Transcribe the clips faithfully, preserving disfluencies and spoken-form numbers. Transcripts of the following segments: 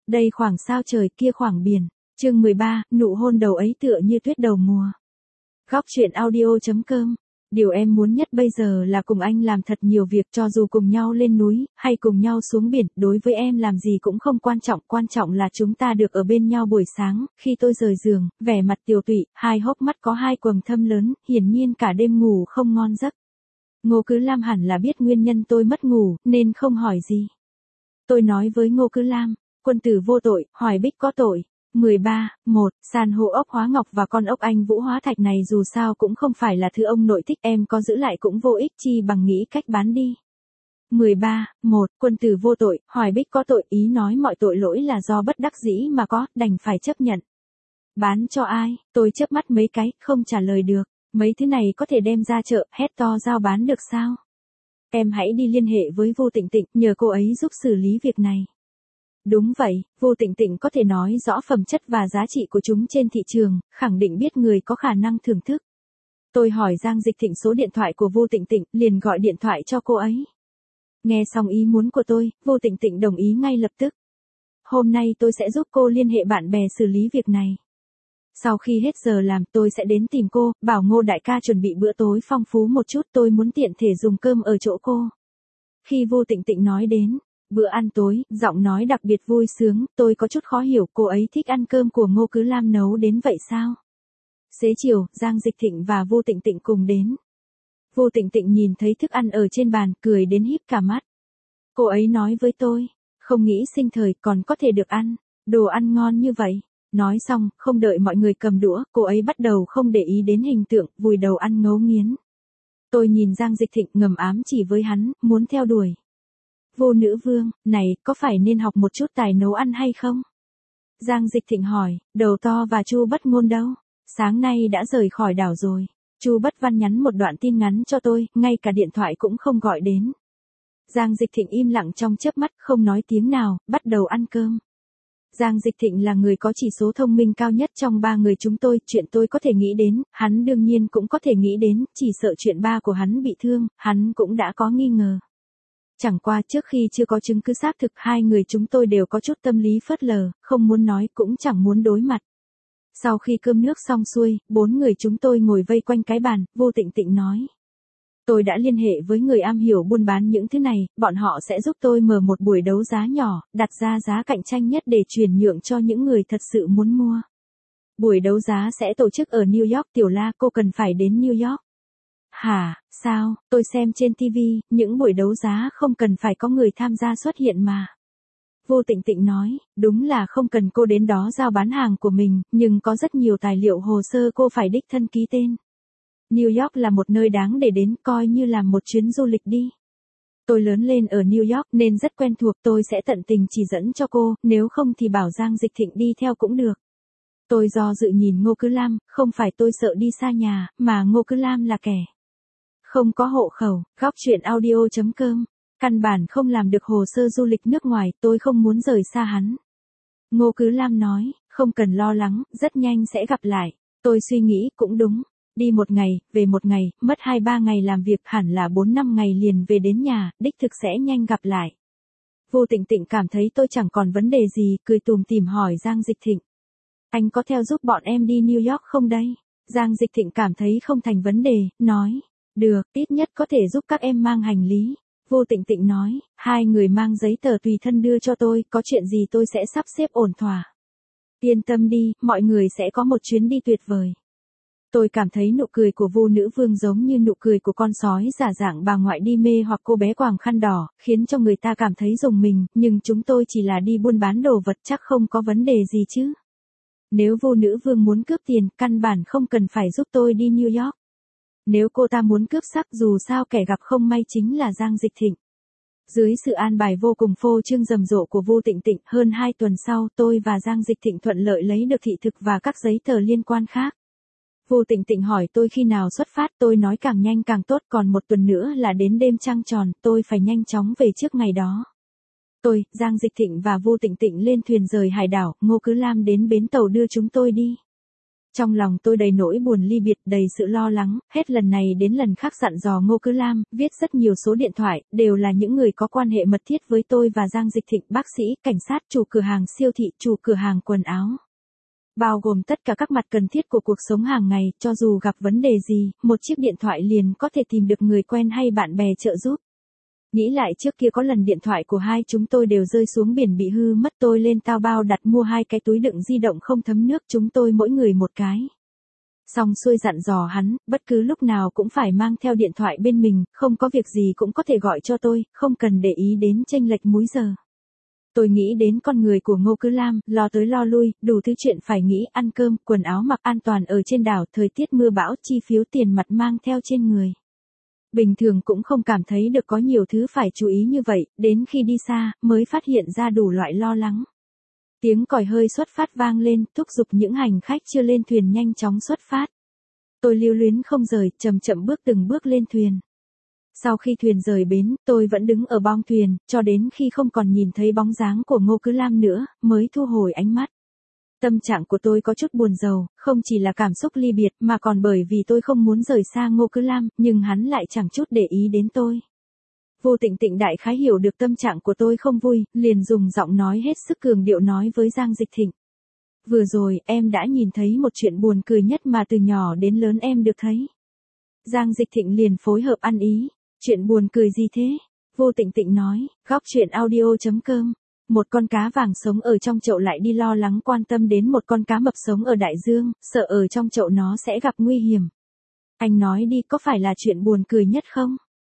Đây khoảng sao trời, kia khoảng biển. Chương mười ba, nụ hôn đầu ấy tựa như tuyết đầu mùa. Góc truyện audio chấm com. Điều em muốn nhất bây giờ là cùng anh làm thật nhiều việc, cho dù cùng nhau lên núi, hay cùng nhau xuống biển, đối với em làm gì cũng không quan trọng, quan trọng là chúng ta được ở bên nhau buổi sáng, khi tôi rời giường, vẻ mặt tiều tụy, hai hốc mắt có hai quầng thâm lớn, hiển nhiên cả đêm ngủ không ngon giấc. Ngô Cứ Lam hẳn là biết nguyên nhân tôi mất ngủ, nên không hỏi gì. Tôi nói với Ngô Cứ Lam, quân tử vô tội, Hoài Bích có tội. mười ba, một, san hô ốc hóa ngọc và con ốc anh vũ hóa thạch này dù sao cũng không phải là thứ ông nội thích, em có giữ lại cũng vô ích, chi bằng nghĩ cách bán đi. mười ba, một, quân tử vô tội, Hoài Bích có tội, ý nói mọi tội lỗi là do bất đắc dĩ mà có, đành phải chấp nhận. Bán cho ai? Tôi chớp mắt mấy cái, không trả lời được. Mấy thứ này có thể đem ra chợ, hét to giao bán được sao? Em hãy đi liên hệ với Vô Tịnh Tịnh, nhờ cô ấy giúp xử lý việc này. Đúng vậy, Vô Tịnh Tịnh có thể nói rõ phẩm chất và giá trị của chúng trên thị trường, khẳng định biết người có khả năng thưởng thức. Tôi hỏi Giang Dịch Thịnh số điện thoại của Vô Tịnh Tịnh, liền gọi điện thoại cho cô ấy. Nghe xong ý muốn của tôi, Vô Tịnh Tịnh đồng ý ngay lập tức. Hôm nay tôi sẽ giúp cô liên hệ bạn bè xử lý việc này. Sau khi hết giờ làm, tôi sẽ đến tìm cô, bảo Ngô đại ca chuẩn bị bữa tối phong phú một chút, tôi muốn tiện thể dùng cơm ở chỗ cô. Khi Vô Tịnh Tịnh nói đến bữa ăn tối, giọng nói đặc biệt vui sướng, tôi có chút khó hiểu, cô ấy thích ăn cơm của Ngô Cứ Lam nấu đến vậy sao? Xế chiều, Giang Dịch Thịnh và Vô Tịnh Tịnh cùng đến. Vô Tịnh Tịnh nhìn thấy thức ăn ở trên bàn, cười đến híp cả mắt. Cô ấy nói với tôi, không nghĩ sinh thời còn có thể được ăn, đồ ăn ngon như vậy. Nói xong, không đợi mọi người cầm đũa, cô ấy bắt đầu không để ý đến hình tượng, vùi đầu ăn ngấu nghiến. Tôi nhìn Giang Dịch Thịnh ngầm ám chỉ với hắn, muốn theo đuổi. Vô nữ vương, này, có phải nên học một chút tài nấu ăn hay không? Giang Dịch Thịnh hỏi, Đầu To và Chu Bất Ngôn đâu? Sáng nay đã rời khỏi đảo rồi. Chu Bất Văn nhắn một đoạn tin ngắn cho tôi, ngay cả điện thoại cũng không gọi đến. Giang Dịch Thịnh im lặng trong chớp mắt, không nói tiếng nào, bắt đầu ăn cơm. Giang Dịch Thịnh là người có chỉ số thông minh cao nhất trong ba người chúng tôi, chuyện tôi có thể nghĩ đến, hắn đương nhiên cũng có thể nghĩ đến, chỉ sợ chuyện ba của hắn bị thương, hắn cũng đã có nghi ngờ. Chẳng qua trước khi chưa có chứng cứ xác thực, hai người chúng tôi đều có chút tâm lý phớt lờ, không muốn nói cũng chẳng muốn đối mặt. Sau khi cơm nước xong xuôi, bốn người chúng tôi ngồi vây quanh cái bàn, Vô Tịnh Tịnh nói. Tôi đã liên hệ với người am hiểu buôn bán những thứ này, bọn họ sẽ giúp tôi mở một buổi đấu giá nhỏ, đặt ra giá cạnh tranh nhất để chuyển nhượng cho những người thật sự muốn mua. Buổi đấu giá sẽ tổ chức ở New York. Tiểu La, cô cần phải đến New York. Hả, sao, tôi xem trên ti vi, những buổi đấu giá không cần phải có người tham gia xuất hiện mà. Vô Tịnh Tịnh nói, đúng là không cần cô đến đó giao bán hàng của mình, nhưng có rất nhiều tài liệu hồ sơ cô phải đích thân ký tên. New York là một nơi đáng để đến, coi như là một chuyến du lịch đi. Tôi lớn lên ở New York nên rất quen thuộc, tôi sẽ tận tình chỉ dẫn cho cô, nếu không thì bảo Giang Dịch Thịnh đi theo cũng được. Tôi do dự nhìn Ngô Cứ Lam, không phải tôi sợ đi xa nhà, mà Ngô Cứ Lam là kẻ không có hộ khẩu. Góc truyện audio chấm com. Căn bản không làm được hồ sơ du lịch nước ngoài, tôi không muốn rời xa hắn. Ngô Cứ Lam nói, không cần lo lắng, rất nhanh sẽ gặp lại. Tôi suy nghĩ, cũng đúng. Đi một ngày, về một ngày, mất hai ba ngày làm việc, hẳn là bốn năm ngày liền về đến nhà, đích thực sẽ nhanh gặp lại. Vô Tịnh Tịnh cảm thấy tôi chẳng còn vấn đề gì, cười tùm tìm hỏi Giang Dịch Thịnh. Anh có theo giúp bọn em đi New York không đây? Giang Dịch Thịnh cảm thấy không thành vấn đề, nói. Được, ít nhất có thể giúp các em mang hành lý. Vô Tịnh Tịnh nói, hai người mang giấy tờ tùy thân đưa cho tôi, có chuyện gì tôi sẽ sắp xếp ổn thỏa. Yên tâm đi, mọi người sẽ có một chuyến đi tuyệt vời. Tôi cảm thấy nụ cười của Vô nữ vương giống như nụ cười của con sói giả dạng bà ngoại đi mê hoặc cô bé quàng khăn đỏ, khiến cho người ta cảm thấy rùng mình, nhưng chúng tôi chỉ là đi buôn bán đồ vật, chắc không có vấn đề gì chứ. Nếu Vô nữ vương muốn cướp tiền, căn bản không cần phải giúp tôi đi New York. Nếu cô ta muốn cướp sắc, dù sao kẻ gặp không may chính là Giang Dịch Thịnh. Dưới sự an bài vô cùng phô trương rầm rộ của Vô Tịnh Tịnh, hơn hai tuần sau, tôi và Giang Dịch Thịnh thuận lợi lấy được thị thực và các giấy tờ liên quan khác. Vô Tịnh Tịnh hỏi tôi khi nào xuất phát, tôi nói càng nhanh càng tốt, còn một tuần nữa là đến đêm trăng tròn, tôi phải nhanh chóng về trước ngày đó. Tôi, Giang Dịch Thịnh và Vô Tịnh Tịnh lên thuyền rời hải đảo, Ngô Cứ Lam đến bến tàu đưa chúng tôi đi. Trong lòng tôi đầy nỗi buồn ly biệt, đầy sự lo lắng, hết lần này đến lần khác dặn dò Ngô Cứ Lam, viết rất nhiều số điện thoại, đều là những người có quan hệ mật thiết với tôi và Giang Dịch Thịnh, bác sĩ, cảnh sát, chủ cửa hàng siêu thị, chủ cửa hàng quần áo. Bao gồm tất cả các mặt cần thiết của cuộc sống hàng ngày, cho dù gặp vấn đề gì, một chiếc điện thoại liền có thể tìm được người quen hay bạn bè trợ giúp. Nghĩ lại trước kia có lần điện thoại của hai chúng tôi đều rơi xuống biển bị hư mất, tôi lên Taobao đặt mua hai cái túi đựng di động không thấm nước, chúng tôi mỗi người một cái. Xong xuôi dặn dò hắn, bất cứ lúc nào cũng phải mang theo điện thoại bên mình, không có việc gì cũng có thể gọi cho tôi, không cần để ý đến chênh lệch múi giờ. Tôi nghĩ đến con người của Ngô Cứ Lam, lo tới lo lui, đủ thứ chuyện phải nghĩ, ăn cơm, quần áo mặc, an toàn ở trên đảo, thời tiết mưa bão, chi phiếu tiền mặt mang theo trên người. Bình thường cũng không cảm thấy được có nhiều thứ phải chú ý như vậy, đến khi đi xa, mới phát hiện ra đủ loại lo lắng. Tiếng còi hơi xuất phát vang lên, thúc giục những hành khách chưa lên thuyền nhanh chóng xuất phát. Tôi lưu luyến không rời, chậm chậm bước từng bước lên thuyền. Sau khi thuyền rời bến, tôi vẫn đứng ở bong thuyền, cho đến khi không còn nhìn thấy bóng dáng của Ngô Cứ Lam nữa, mới thu hồi ánh mắt. Tâm trạng của tôi có chút buồn rầu, không chỉ là cảm xúc ly biệt mà còn bởi vì tôi không muốn rời xa Ngô Cứ Lam, nhưng hắn lại chẳng chút để ý đến tôi. Vô Tịnh Tịnh đại khái hiểu được tâm trạng của tôi không vui, liền dùng giọng nói hết sức cường điệu nói với Giang Dịch Thịnh. Vừa rồi, em đã nhìn thấy một chuyện buồn cười nhất mà từ nhỏ đến lớn em được thấy. Giang Dịch Thịnh liền phối hợp ăn ý. Chuyện buồn cười gì thế? Vô Tịnh Tịnh nói, góc chuyện audio chấm com. Một con cá vàng sống ở trong chậu lại đi lo lắng quan tâm đến một con cá mập sống ở đại dương, sợ ở trong chậu nó sẽ gặp nguy hiểm. Anh nói đi, có phải là chuyện buồn cười nhất không?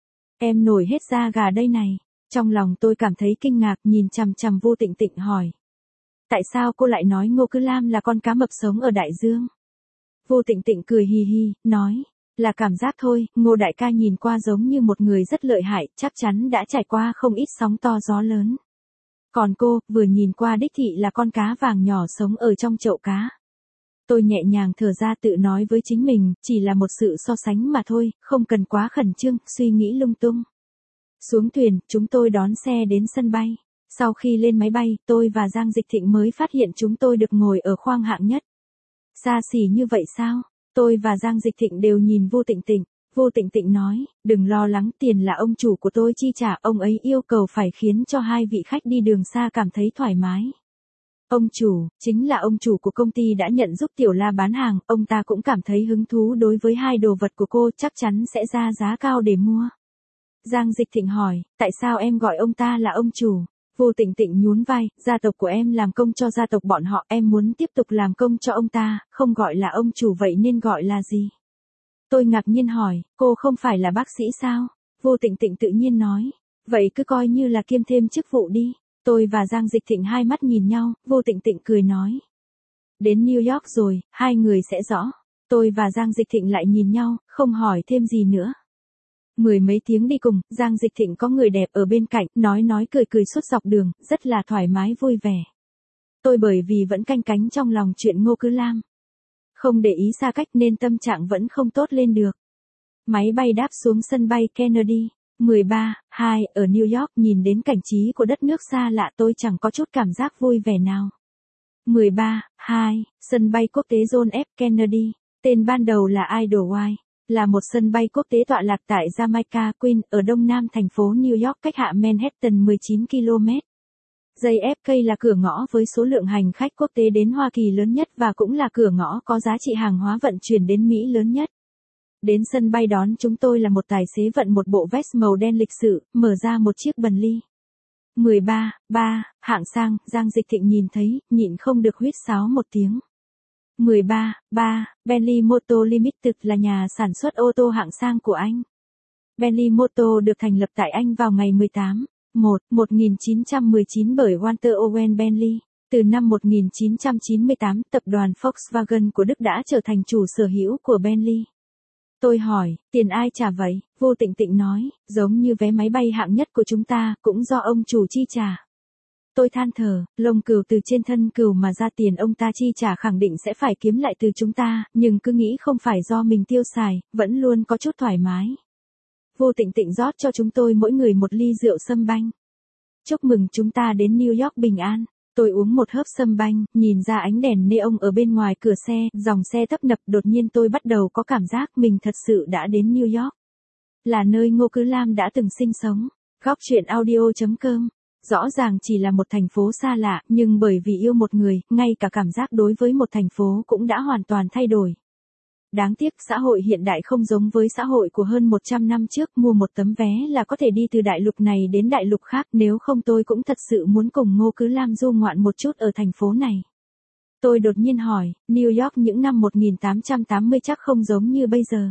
Em nổi hết da gà đây này. Trong lòng tôi cảm thấy kinh ngạc, nhìn chằm chằm Vô Tịnh Tịnh hỏi. Tại sao cô lại nói Ngô Cứ Lam là con cá mập sống ở đại dương? Vô Tịnh Tịnh cười hì hì, nói. Là cảm giác thôi, Ngô đại ca nhìn qua giống như một người rất lợi hại, chắc chắn đã trải qua không ít sóng to gió lớn. Còn cô, vừa nhìn qua đích thị là con cá vàng nhỏ sống ở trong chậu cá. Tôi nhẹ nhàng thở ra tự nói với chính mình, chỉ là một sự so sánh mà thôi, không cần quá khẩn trương, suy nghĩ lung tung. Xuống thuyền, chúng tôi đón xe đến sân bay. Sau khi lên máy bay, tôi và Giang Dịch Thịnh mới phát hiện chúng tôi được ngồi ở khoang hạng nhất. Xa xỉ như vậy sao? Tôi và Giang Dịch Thịnh đều nhìn Vô Tịnh Tịnh. Vô Tịnh Tịnh nói, đừng lo lắng, tiền là ông chủ của tôi chi trả, ông ấy yêu cầu phải khiến cho hai vị khách đi đường xa cảm thấy thoải mái. Ông chủ, chính là ông chủ của công ty đã nhận giúp Tiểu La bán hàng, ông ta cũng cảm thấy hứng thú đối với hai đồ vật của cô, chắc chắn sẽ ra giá cao để mua. Giang Dịch Thịnh hỏi, tại sao em gọi ông ta là ông chủ? Vô Tịnh Tịnh nhún vai, gia tộc của em làm công cho gia tộc bọn họ, em muốn tiếp tục làm công cho ông ta, không gọi là ông chủ vậy nên gọi là gì? Tôi ngạc nhiên hỏi, cô không phải là bác sĩ sao? Vô Tịnh Tịnh tự nhiên nói, vậy cứ coi như là kiêm thêm chức vụ đi. Tôi và Giang Dịch Thịnh hai mắt nhìn nhau, Vô Tịnh Tịnh cười nói. Đến New York rồi, hai người sẽ rõ. Tôi và Giang Dịch Thịnh lại nhìn nhau, không hỏi thêm gì nữa. Mười mấy tiếng đi cùng, Giang Dịch Thịnh có người đẹp ở bên cạnh, nói nói cười cười suốt dọc đường, rất là thoải mái vui vẻ. Tôi bởi vì vẫn canh cánh trong lòng chuyện Ngô Cứ Lam. Không để ý xa cách nên tâm trạng vẫn không tốt lên được. Máy bay đáp xuống sân bay Kennedy. mười ba, hai, ở New York nhìn đến cảnh trí của đất nước xa lạ tôi chẳng có chút cảm giác vui vẻ nào. mười ba, hai, sân bay quốc tế John F. Kennedy. Tên ban đầu là Idlewild. Là một sân bay quốc tế tọa lạc tại Jamaica, Queens, ở đông nam thành phố New York cách hạ Manhattan mười chín ki lô mét. gi ép ca là cửa ngõ với số lượng hành khách quốc tế đến Hoa Kỳ lớn nhất và cũng là cửa ngõ có giá trị hàng hóa vận chuyển đến Mỹ lớn nhất. Đến sân bay đón chúng tôi là một tài xế vận một bộ vest màu đen lịch sự, mở ra một chiếc Bentley. mười ba, ba, hạng sang, Giang Dịch Thịnh nhìn thấy, nhịn không được huýt sáo một tiếng. mười ba, ba, Bentley Motor Limited là nhà sản xuất ô tô hạng sang của Anh. Bentley Motor được thành lập tại Anh vào ngày mười tám, một, một nghìn chín trăm mười chín bởi Walter Owen Bentley. Từ năm một nghìn chín trăm chín mươi tám, tập đoàn Volkswagen của Đức đã trở thành chủ sở hữu của Bentley. Tôi hỏi, tiền ai trả vậy? Vô Tịnh Tịnh nói, giống như vé máy bay hạng nhất của chúng ta, cũng do ông chủ chi trả. Tôi than thở, lông cừu từ trên thân cừu mà ra tiền ông ta chi trả khẳng định sẽ phải kiếm lại từ chúng ta, nhưng cứ nghĩ không phải do mình tiêu xài, vẫn luôn có chút thoải mái. Vô Tịnh Tịnh rót cho chúng tôi mỗi người một ly rượu sâm banh. Chúc mừng chúng ta đến New York bình an. Tôi uống một hớp sâm banh, nhìn ra ánh đèn neon ở bên ngoài cửa xe, dòng xe tấp nập, đột nhiên tôi bắt đầu có cảm giác mình thật sự đã đến New York. Là nơi Ngô Cứ Lam đã từng sinh sống. Góc truyện audio chấm com. Rõ ràng chỉ là một thành phố xa lạ, nhưng bởi vì yêu một người, ngay cả cảm giác đối với một thành phố cũng đã hoàn toàn thay đổi. Đáng tiếc xã hội hiện đại không giống với xã hội của hơn một trăm năm trước, mua một tấm vé là có thể đi từ đại lục này đến đại lục khác, nếu không tôi cũng thật sự muốn cùng Ngô Cứ Lam du ngoạn một chút ở thành phố này. Tôi đột nhiên hỏi, New York những năm một nghìn tám trăm tám mươi chắc không giống như bây giờ.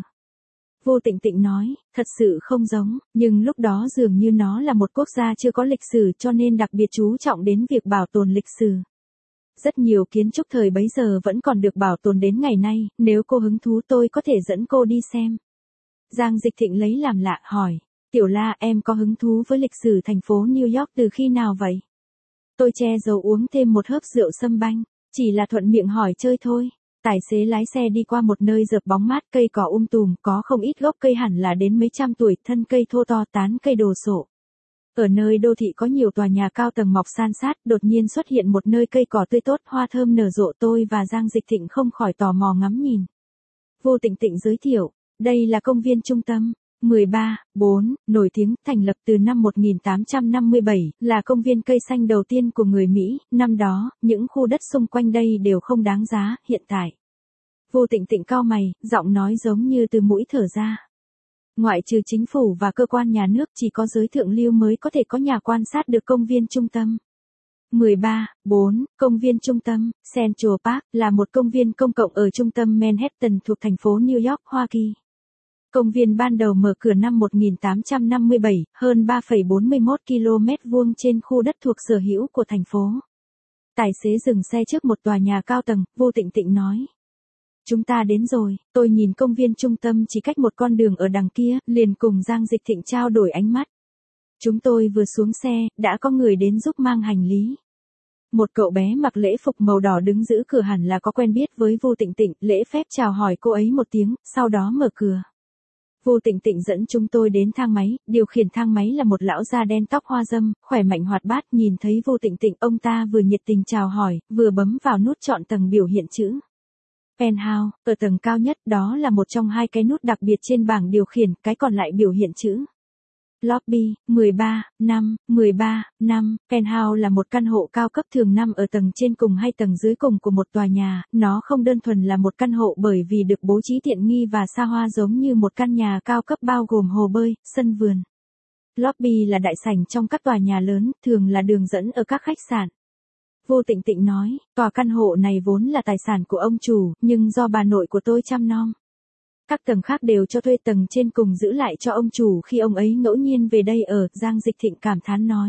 Vô Tịnh Tịnh nói, thật sự không giống, nhưng lúc đó dường như nó là một quốc gia chưa có lịch sử cho nên đặc biệt chú trọng đến việc bảo tồn lịch sử. Rất nhiều kiến trúc thời bấy giờ vẫn còn được bảo tồn đến ngày nay, nếu cô hứng thú tôi có thể dẫn cô đi xem. Giang Dịch Thịnh lấy làm lạ, hỏi, Tiểu La em có hứng thú với lịch sử thành phố New York từ khi nào vậy? Tôi che giấu uống thêm một hớp rượu sâm banh, chỉ là thuận miệng hỏi chơi thôi. Tài xế lái xe đi qua một nơi dợp bóng mát, cây cỏ um tùm, có không ít gốc cây hẳn là đến mấy trăm tuổi, thân cây thô to, tán cây đồ sộ. Ở nơi đô thị có nhiều tòa nhà cao tầng mọc san sát, đột nhiên xuất hiện một nơi cây cỏ tươi tốt, hoa thơm nở rộ, tôi và Giang Dịch Thịnh không khỏi tò mò ngắm nhìn. Vô Tịnh Tịnh giới thiệu, đây là công viên trung tâm. mười ba, bốn, nổi tiếng, thành lập từ năm một nghìn tám trăm năm mươi bảy, là công viên cây xanh đầu tiên của người Mỹ, năm đó, những khu đất xung quanh đây đều không đáng giá, hiện tại. Vô Tịnh Tịnh cau mày, giọng nói giống như từ mũi thở ra. Ngoại trừ chính phủ và cơ quan nhà nước, chỉ có giới thượng lưu mới có thể có nhà quan sát được công viên trung tâm. mười ba, bốn, công viên trung tâm, Central Park, là một công viên công cộng ở trung tâm Manhattan thuộc thành phố New York, Hoa Kỳ. Công viên ban đầu mở cửa năm một nghìn tám trăm năm mươi bảy, hơn ba phẩy bốn mươi mốt ki lô mét vuông trên khu đất thuộc sở hữu của thành phố. Tài xế dừng xe trước một tòa nhà cao tầng, Vô Tịnh Tịnh nói. Chúng ta đến rồi, tôi nhìn công viên trung tâm chỉ cách một con đường ở đằng kia, liền cùng Giang Dịch Thịnh trao đổi ánh mắt. Chúng tôi vừa xuống xe, đã có người đến giúp mang hành lý. Một cậu bé mặc lễ phục màu đỏ đứng giữ cửa hẳn là có quen biết với Vô Tịnh Tịnh, lễ phép chào hỏi cô ấy một tiếng, sau đó mở cửa. Vô Tịnh Tịnh dẫn chúng tôi đến thang máy, điều khiển thang máy là một lão da đen tóc hoa râm, khỏe mạnh hoạt bát, nhìn thấy Vô Tịnh Tịnh, ông ta vừa nhiệt tình chào hỏi, vừa bấm vào nút chọn tầng biểu hiện chữ Penthouse, ở tầng cao nhất, đó là một trong hai cái nút đặc biệt trên bảng điều khiển, cái còn lại biểu hiện chữ Lobby, mười ba, năm, mười ba, năm, Penthouse là một căn hộ cao cấp thường nằm ở tầng trên cùng hay tầng dưới cùng của một tòa nhà, nó không đơn thuần là một căn hộ bởi vì được bố trí tiện nghi và xa hoa giống như một căn nhà cao cấp bao gồm hồ bơi, sân vườn. Lobby là đại sảnh trong các tòa nhà lớn, thường là đường dẫn ở các khách sạn. Vô Tịnh Tịnh nói, tòa căn hộ này vốn là tài sản của ông chủ, nhưng do bà nội của tôi chăm nom. Các tầng khác đều cho thuê, tầng trên cùng giữ lại cho ông chủ khi ông ấy ngẫu nhiên về đây ở, Giang Dịch Thịnh cảm thán nói.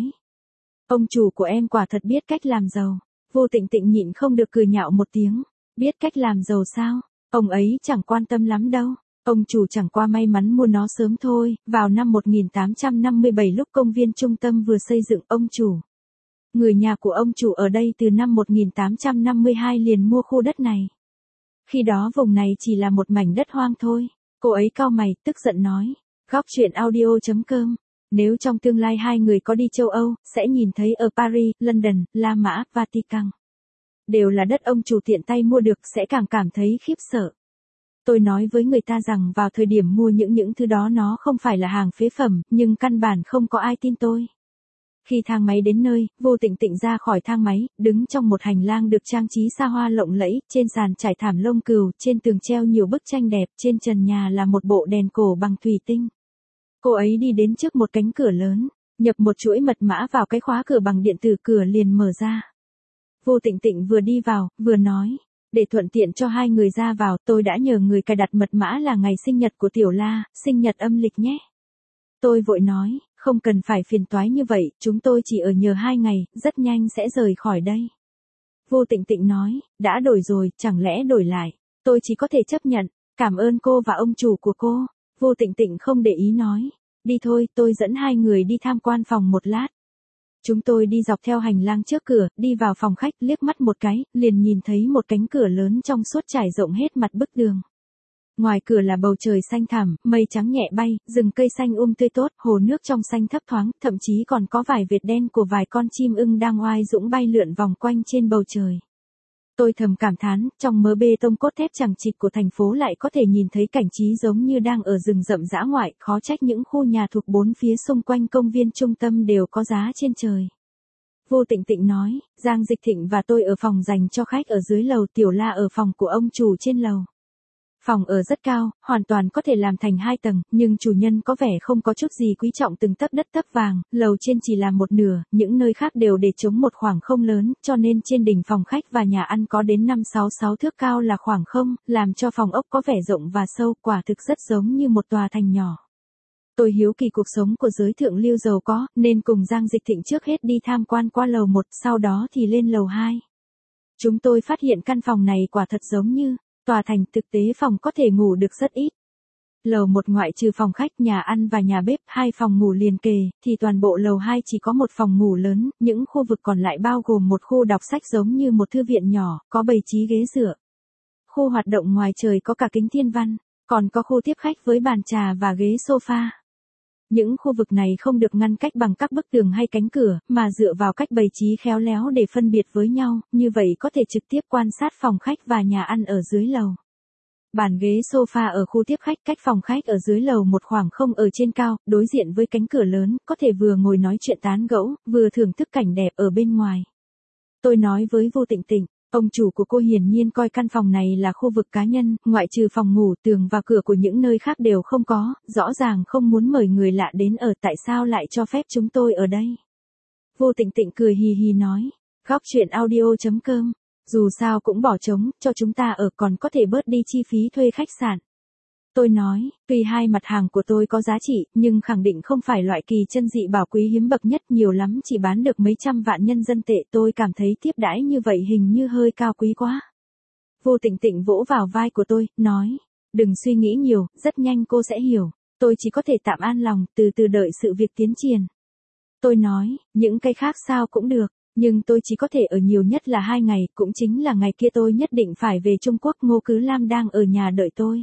Ông chủ của em quả thật biết cách làm giàu. Vô Tịnh Tịnh nhịn không được cười nhạo một tiếng. Biết cách làm giàu sao? Ông ấy chẳng quan tâm lắm đâu. Ông chủ chẳng qua may mắn mua nó sớm thôi, vào năm một nghìn tám trăm năm mươi bảy lúc công viên trung tâm vừa xây dựng, ông chủ. Người nhà của ông chủ ở đây từ năm một nghìn tám trăm năm mươi hai liền mua khu đất này. Khi đó vùng này chỉ là một mảnh đất hoang thôi. Cô ấy cau mày, tức giận nói. Góc truyện audio chấm com. Nếu trong tương lai hai người có đi châu Âu, sẽ nhìn thấy ở Paris, London, La Mã, Vatican. Đều là đất ông chủ tiện tay mua được, sẽ càng cảm thấy khiếp sợ. Tôi nói với người ta rằng vào thời điểm mua những những thứ đó nó không phải là hàng phế phẩm, nhưng căn bản không có ai tin tôi. Khi thang máy đến nơi, Vô Tịnh Tịnh ra khỏi thang máy, đứng trong một hành lang được trang trí xa hoa lộng lẫy, trên sàn trải thảm lông cừu, trên tường treo nhiều bức tranh đẹp, trên trần nhà là một bộ đèn cổ bằng thủy tinh. Cô ấy đi đến trước một cánh cửa lớn, nhập một chuỗi mật mã vào cái khóa cửa bằng điện tử, cửa liền mở ra. Vô Tịnh Tịnh vừa đi vào, vừa nói, để thuận tiện cho hai người ra vào, tôi đã nhờ người cài đặt mật mã là ngày sinh nhật của Tiểu La, sinh nhật âm lịch nhé. Tôi vội nói, không cần phải phiền toái như vậy, chúng tôi chỉ ở nhờ hai ngày, rất nhanh sẽ rời khỏi đây. Vô Tịnh Tịnh nói, đã đổi rồi, chẳng lẽ đổi lại, tôi chỉ có thể chấp nhận, cảm ơn cô và ông chủ của cô. Vô Tịnh Tịnh không để ý nói, đi thôi, tôi dẫn hai người đi tham quan phòng một lát. Chúng tôi đi dọc theo hành lang trước cửa, đi vào phòng khách, liếc mắt một cái, liền nhìn thấy một cánh cửa lớn trong suốt trải rộng hết mặt bức tường. Ngoài cửa là bầu trời xanh thẳm, mây trắng nhẹ bay, rừng cây xanh um tươi tốt, hồ nước trong xanh thấp thoáng, thậm chí còn có vài vệt đen của vài con chim ưng đang oai dũng bay lượn vòng quanh trên bầu trời. Tôi thầm cảm thán, trong mớ bê tông cốt thép chằng chịt của thành phố lại có thể nhìn thấy cảnh trí giống như đang ở rừng rậm dã ngoại, khó trách những khu nhà thuộc bốn phía xung quanh công viên trung tâm đều có giá trên trời. Vô Tịnh Tịnh nói, Giang Dịch Thịnh và tôi ở phòng dành cho khách ở dưới lầu, Tiểu La ở phòng của ông chủ trên lầu. Phòng ở rất cao, hoàn toàn có thể làm thành hai tầng, nhưng chủ nhân có vẻ không có chút gì quý trọng từng tấc đất tấc vàng, lầu trên chỉ là một nửa, những nơi khác đều để trống một khoảng không lớn, cho nên trên đỉnh phòng khách và nhà ăn có đến năm sáu sáu thước cao là khoảng không, làm cho phòng ốc có vẻ rộng và sâu, quả thực rất giống như một tòa thành nhỏ. Tôi hiếu kỳ cuộc sống của giới thượng lưu giàu có, nên cùng Giang Dịch Thịnh trước hết đi tham quan qua lầu một, sau đó thì lên lầu hai. Chúng tôi phát hiện căn phòng này quả thật giống như tòa thành, thực tế phòng có thể ngủ được rất ít. Lầu một ngoại trừ phòng khách, nhà ăn và nhà bếp, hai phòng ngủ liền kề, thì toàn bộ lầu hai chỉ có một phòng ngủ lớn, những khu vực còn lại bao gồm một khu đọc sách giống như một thư viện nhỏ, có bày trí ghế dựa. Khu hoạt động ngoài trời có cả kính thiên văn, còn có khu tiếp khách với bàn trà và ghế sofa. Những khu vực này không được ngăn cách bằng các bức tường hay cánh cửa, mà dựa vào cách bày trí khéo léo để phân biệt với nhau, như vậy có thể trực tiếp quan sát phòng khách và nhà ăn ở dưới lầu. Bàn ghế sofa ở khu tiếp khách cách phòng khách ở dưới lầu một khoảng không ở trên cao, đối diện với cánh cửa lớn, có thể vừa ngồi nói chuyện tán gẫu, vừa thưởng thức cảnh đẹp ở bên ngoài. Tôi nói với Vô Tịnh Tịnh, ông chủ của cô hiển nhiên coi căn phòng này là khu vực cá nhân, ngoại trừ phòng ngủ, tường và cửa của những nơi khác đều không có, rõ ràng không muốn mời người lạ đến ở, tại sao lại cho phép chúng tôi ở đây. Vô Tịnh Tịnh cười hì hì nói, góc chuyện audio chấm com, dù sao cũng bỏ trống, cho chúng ta ở còn có thể bớt đi chi phí thuê khách sạn. Tôi nói, tuy hai mặt hàng của tôi có giá trị, nhưng khẳng định không phải loại kỳ chân dị bảo quý hiếm bậc nhất, nhiều lắm chỉ bán được mấy trăm vạn nhân dân tệ, tôi cảm thấy tiếp đãi như vậy hình như hơi cao quý quá. Vô Tịnh Tịnh vỗ vào vai của tôi, nói, đừng suy nghĩ nhiều, rất nhanh cô sẽ hiểu, tôi chỉ có thể tạm an lòng, từ từ đợi sự việc tiến triển. Tôi nói, những cái khác sao cũng được, nhưng tôi chỉ có thể ở nhiều nhất là hai ngày, cũng chính là ngày kia tôi nhất định phải về Trung Quốc, Ngô Cứ Lam đang ở nhà đợi tôi.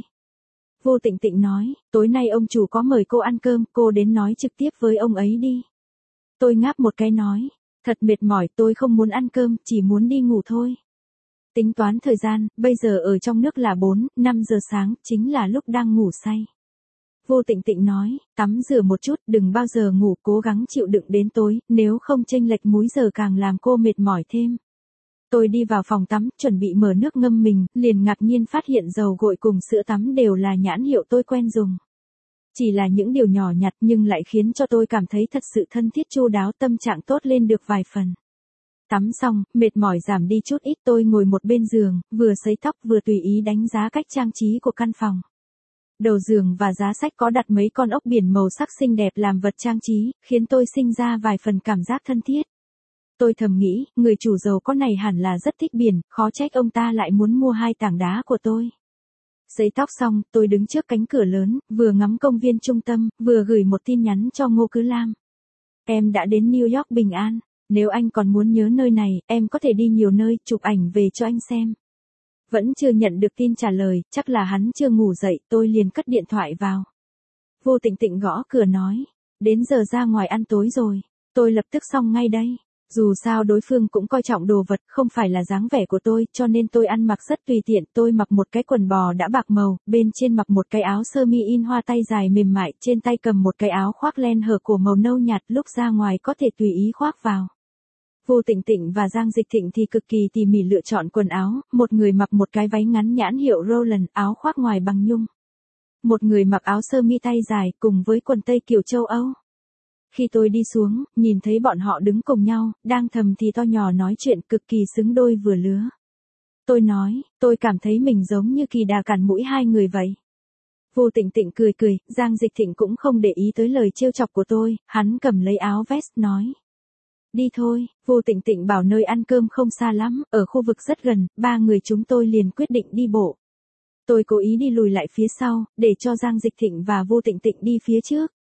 Vô Tịnh Tịnh nói, tối nay ông chủ có mời cô ăn cơm, cô đến nói trực tiếp với ông ấy đi. Tôi ngáp một cái nói, thật mệt mỏi, tôi không muốn ăn cơm, chỉ muốn đi ngủ thôi. Tính toán thời gian, bây giờ ở trong nước là bốn, năm giờ sáng, chính là lúc đang ngủ say. Vô Tịnh Tịnh nói, tắm rửa một chút, đừng bao giờ ngủ, cố gắng chịu đựng đến tối, nếu không chênh lệch múi giờ càng làm cô mệt mỏi thêm. Tôi đi vào phòng tắm, chuẩn bị mở nước ngâm mình, liền ngạc nhiên phát hiện dầu gội cùng sữa tắm đều là nhãn hiệu tôi quen dùng. Chỉ là những điều nhỏ nhặt nhưng lại khiến cho tôi cảm thấy thật sự thân thiết chu đáo, tâm trạng tốt lên được vài phần. Tắm xong, mệt mỏi giảm đi chút ít, tôi ngồi một bên giường, vừa sấy tóc vừa tùy ý đánh giá cách trang trí của căn phòng. Đầu giường và giá sách có đặt mấy con ốc biển màu sắc xinh đẹp làm vật trang trí, khiến tôi sinh ra vài phần cảm giác thân thiết. Tôi thầm nghĩ, người chủ giàu có này hẳn là rất thích biển, khó trách ông ta lại muốn mua hai tảng đá của tôi. Sấy tóc xong, tôi đứng trước cánh cửa lớn, vừa ngắm công viên trung tâm, vừa gửi một tin nhắn cho Ngô Cứ Lam. Em đã đến New York bình an, nếu anh còn muốn nhớ nơi này, em có thể đi nhiều nơi, chụp ảnh về cho anh xem. Vẫn chưa nhận được tin trả lời, chắc là hắn chưa ngủ dậy, tôi liền cất điện thoại vào. Vô Tịnh Tịnh gõ cửa nói, đến giờ ra ngoài ăn tối rồi, tôi lập tức xong ngay đây. Dù sao đối phương cũng coi trọng đồ vật, không phải là dáng vẻ của tôi, cho nên tôi ăn mặc rất tùy tiện, tôi mặc một cái quần bò đã bạc màu, bên trên mặc một cái áo sơ mi in hoa tay dài mềm mại, trên tay cầm một cái áo khoác len hở cổ màu nâu nhạt, lúc ra ngoài có thể tùy ý khoác vào. Vô Tịnh Tịnh và Giang Dịch Thịnh thì cực kỳ tỉ mỉ lựa chọn quần áo, một người mặc một cái váy ngắn nhãn hiệu Roland, áo khoác ngoài bằng nhung. Một người mặc áo sơ mi tay dài, cùng với quần tây kiểu châu Âu. Khi tôi đi xuống, nhìn thấy bọn họ đứng cùng nhau, đang thầm thì to nhỏ nói chuyện cực kỳ xứng đôi vừa lứa. Tôi nói, tôi cảm thấy mình giống như kỳ đà cản mũi hai người vậy. Vô Tịnh Tịnh cười cười, Giang Dịch Thịnh cũng không để ý tới lời trêu chọc của tôi, hắn cầm lấy áo vest nói. Đi thôi, Vô Tịnh Tịnh bảo nơi ăn cơm không xa lắm, ở khu vực rất gần, ba người chúng tôi liền quyết định đi bộ. Tôi cố ý đi lùi lại phía sau, để cho Giang Dịch Thịnh và Vô Tịnh Tịnh đi phía trước.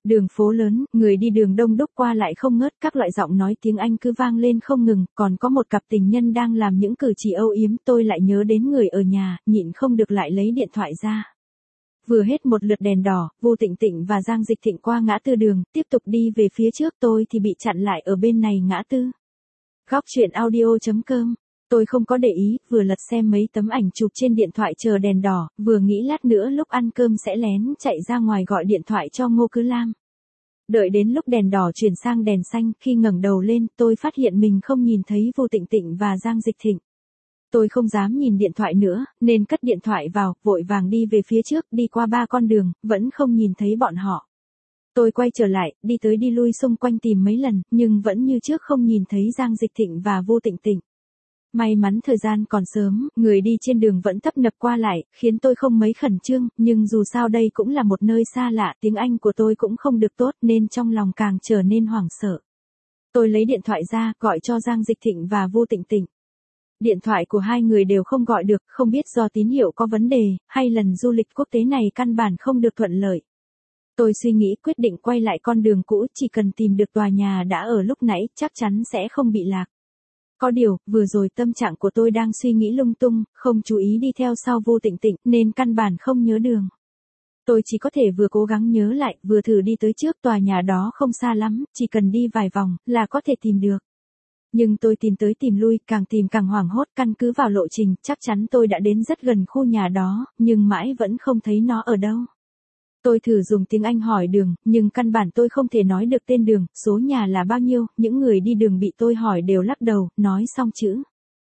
Đường phố lớn, người đi đường đông đúc qua lại không ngớt, các loại giọng nói tiếng Anh cứ vang lên không ngừng, còn có một cặp tình nhân đang làm những cử chỉ âu yếm, tôi lại nhớ đến người ở nhà, nhịn không được lại lấy điện thoại ra. Vừa hết một lượt đèn đỏ, Vu Tịnh Tịnh và Giang Dịch Thịnh qua ngã tư đường, tiếp tục đi về phía trước, tôi thì bị chặn lại ở bên này ngã tư. Góc truyện audio chấm com. Tôi không có để ý, vừa lật xem mấy tấm ảnh chụp trên điện thoại chờ đèn đỏ, vừa nghĩ lát nữa lúc ăn cơm sẽ lén chạy ra ngoài gọi điện thoại cho Ngô Cứ Lam. Đợi đến lúc đèn đỏ chuyển sang đèn xanh, khi ngẩng đầu lên, tôi phát hiện mình không nhìn thấy Vu Tịnh Tịnh và Giang Dịch Thịnh. Tôi không dám nhìn điện thoại nữa, nên cất điện thoại vào, vội vàng đi về phía trước, đi qua ba con đường, vẫn không nhìn thấy bọn họ. Tôi quay trở lại, đi tới đi lui xung quanh tìm mấy lần, nhưng vẫn như trước không nhìn thấy Giang Dịch Thịnh và Vu Tịnh Tịnh. May mắn thời gian còn sớm, người đi trên đường vẫn tấp nập qua lại, khiến tôi không mấy khẩn trương, nhưng dù sao đây cũng là một nơi xa lạ, tiếng Anh của tôi cũng không được tốt nên trong lòng càng trở nên hoảng sợ. Tôi lấy điện thoại ra, gọi cho Giang Dịch Thịnh và Vu Tịnh Tịnh. Điện thoại của hai người đều không gọi được, không biết do tín hiệu có vấn đề, hay lần du lịch quốc tế này căn bản không được thuận lợi. Tôi suy nghĩ quyết định quay lại con đường cũ, chỉ cần tìm được tòa nhà đã ở lúc nãy, chắc chắn sẽ không bị lạc. Có điều, vừa rồi tâm trạng của tôi đang suy nghĩ lung tung, không chú ý đi theo sau Vu Tịnh Tịnh, nên căn bản không nhớ đường. Tôi chỉ có thể vừa cố gắng nhớ lại, vừa thử đi tới trước tòa nhà đó không xa lắm, chỉ cần đi vài vòng, là có thể tìm được. Nhưng tôi tìm tới tìm lui, càng tìm càng hoảng hốt, căn cứ vào lộ trình, chắc chắn tôi đã đến rất gần khu nhà đó, nhưng mãi vẫn không thấy nó ở đâu. Tôi thử dùng tiếng Anh hỏi đường, nhưng căn bản tôi không thể nói được tên đường, số nhà là bao nhiêu, những người đi đường bị tôi hỏi đều lắc đầu, nói xong chữ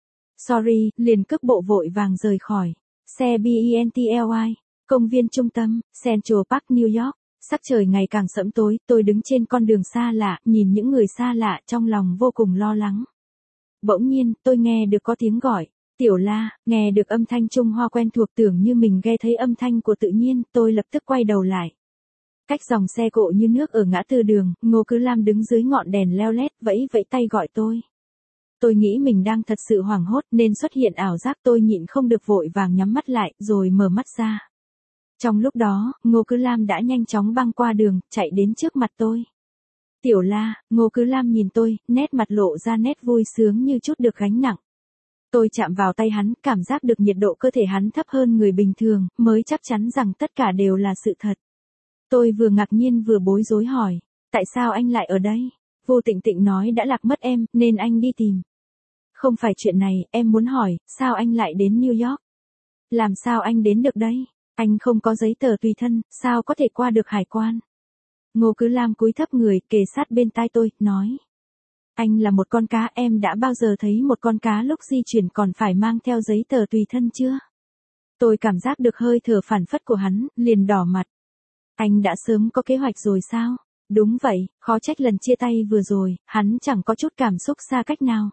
sorry, liền cước bộ vội vàng rời khỏi. Xe Bentley, công viên trung tâm, Central Park, New York. Sắc trời ngày càng sẫm tối, tôi đứng trên con đường xa lạ, nhìn những người xa lạ trong lòng vô cùng lo lắng. Bỗng nhiên, tôi nghe được có tiếng gọi. Tiểu La, nghe được âm thanh Trung Hoa quen thuộc tưởng như mình nghe thấy âm thanh của tự nhiên, tôi lập tức quay đầu lại. Cách dòng xe cộ như nước ở ngã tư đường, Ngô Cứ Lam đứng dưới ngọn đèn leo lét, vẫy vẫy tay gọi tôi. Tôi nghĩ mình đang thật sự hoảng hốt nên xuất hiện ảo giác, tôi nhịn không được vội vàng nhắm mắt lại, rồi mở mắt ra. Trong lúc đó, Ngô Cứ Lam đã nhanh chóng băng qua đường, chạy đến trước mặt tôi. Tiểu La, Ngô Cứ Lam nhìn tôi, nét mặt lộ ra nét vui sướng như chút được gánh nặng. Tôi chạm vào tay hắn, cảm giác được nhiệt độ cơ thể hắn thấp hơn người bình thường, mới chắc chắn rằng tất cả đều là sự thật. Tôi vừa ngạc nhiên vừa bối rối hỏi, tại sao anh lại ở đây? Vu Tịnh Tịnh nói đã lạc mất em, nên anh đi tìm. Không phải chuyện này, em muốn hỏi, sao anh lại đến New York? Làm sao anh đến được đây? Anh không có giấy tờ tùy thân, sao có thể qua được hải quan? Ngô Cứ Lam cúi thấp người, kề sát bên tai tôi, nói. Anh là một con cá, em đã bao giờ thấy một con cá lúc di chuyển còn phải mang theo giấy tờ tùy thân chưa? Tôi cảm giác được hơi thở phản phất của hắn, liền đỏ mặt. Anh đã sớm có kế hoạch rồi sao? Đúng vậy, khó trách lần chia tay vừa rồi, hắn chẳng có chút cảm xúc xa cách nào.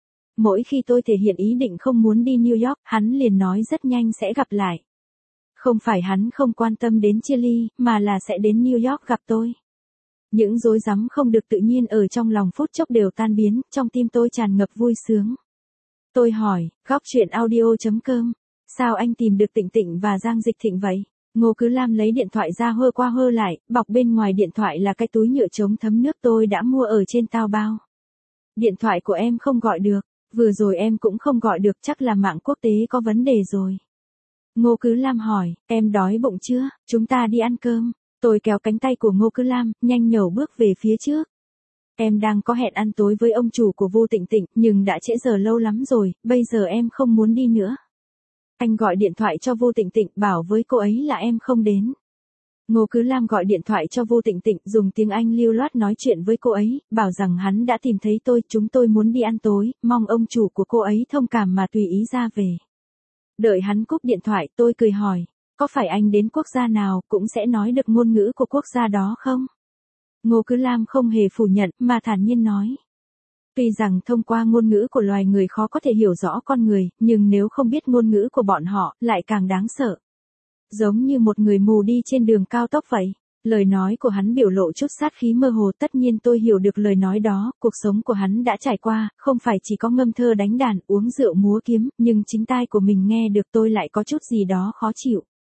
Mỗi khi tôi thể hiện ý định không muốn đi New York, hắn liền nói rất nhanh sẽ gặp lại. Không phải hắn không quan tâm đến chia ly, mà là sẽ đến New York gặp tôi. Những rối rắm không được tự nhiên ở trong lòng phút chốc đều tan biến, trong tim tôi tràn ngập vui sướng. Tôi hỏi, góc truyện audio chấm com, sao anh tìm được Tịnh Tịnh và Giang Dịch Thịnh vậy? Ngô Cứ Lam lấy điện thoại ra hơ qua hơ lại, bọc bên ngoài điện thoại là cái túi nhựa chống thấm nước tôi đã mua ở trên Taobao. Điện thoại của em không gọi được, vừa rồi em cũng không gọi được, chắc là mạng quốc tế có vấn đề rồi. Ngô Cứ Lam hỏi, em đói bụng chưa, chúng ta đi ăn cơm. Tôi kéo cánh tay của Ngô Cứ Lam, nhanh nhẩu bước về phía trước. Em đang có hẹn ăn tối với ông chủ của Vu Tịnh Tịnh, nhưng đã trễ giờ lâu lắm rồi, bây giờ em không muốn đi nữa. Anh gọi điện thoại cho Vu Tịnh Tịnh, bảo với cô ấy là em không đến. Ngô Cứ Lam gọi điện thoại cho Vu Tịnh Tịnh, dùng tiếng Anh lưu loát nói chuyện với cô ấy, bảo rằng hắn đã tìm thấy tôi, chúng tôi muốn đi ăn tối, mong ông chủ của cô ấy thông cảm mà tùy ý ra về. Đợi hắn cúp điện thoại, tôi cười hỏi, có phải anh đến quốc gia nào cũng sẽ nói được ngôn ngữ của quốc gia đó không? Ngô Cứ Lam không hề phủ nhận, mà thản nhiên nói. Tuy rằng thông qua ngôn ngữ của loài người khó có thể hiểu rõ con người, nhưng nếu không biết ngôn ngữ của bọn họ, lại càng đáng sợ. Giống như một người mù đi trên đường cao tốc vậy. Lời nói của hắn biểu lộ chút sát khí mơ hồ, tất nhiên tôi hiểu được lời nói đó, cuộc sống của hắn đã trải qua, không phải chỉ có ngâm thơ đánh đàn, uống rượu múa kiếm, nhưng chính tai của mình nghe được tôi lại có chút gì đó khó chịu.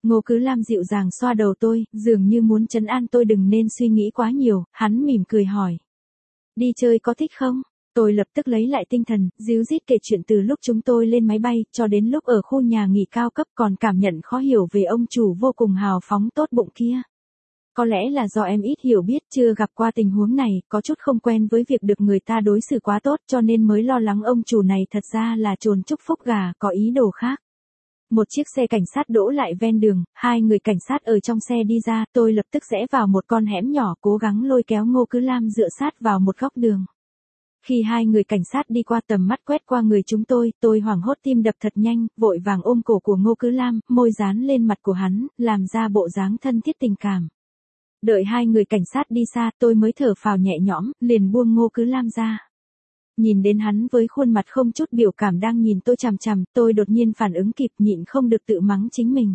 Ngô Cứ Lam dịu dàng xoa đầu tôi, dường như muốn trấn an tôi đừng nên suy nghĩ quá nhiều, hắn mỉm cười hỏi. Đi chơi có thích không? Tôi lập tức lấy lại tinh thần, díu dít kể chuyện từ lúc chúng tôi lên máy bay, cho đến lúc ở khu nhà nghỉ cao cấp còn cảm nhận khó hiểu về ông chủ vô cùng hào phóng tốt bụng kia. Có lẽ là do em ít hiểu biết, chưa gặp qua tình huống này, có chút không quen với việc được người ta đối xử quá tốt cho nên mới lo lắng ông chủ này thật ra là trồn chúc phúc gà, có ý đồ khác. Một chiếc xe cảnh sát đỗ lại ven đường, hai người cảnh sát ở trong xe đi ra, tôi lập tức rẽ vào một con hẻm nhỏ cố gắng lôi kéo Ngô Cứ Lam dựa sát vào một góc đường. Khi hai người cảnh sát đi qua tầm mắt quét qua người chúng tôi, tôi hoảng hốt tim đập thật nhanh, vội vàng ôm cổ của Ngô Cứ Lam, môi dán lên mặt của hắn, làm ra bộ dáng thân thiết tình cảm. Đợi hai người cảnh sát đi xa, tôi mới thở phào nhẹ nhõm, liền buông Ngô Cứ Lam ra. Nhìn đến hắn với khuôn mặt không chút biểu cảm đang nhìn tôi chằm chằm, tôi đột nhiên phản ứng kịp nhịn không được tự mắng chính mình.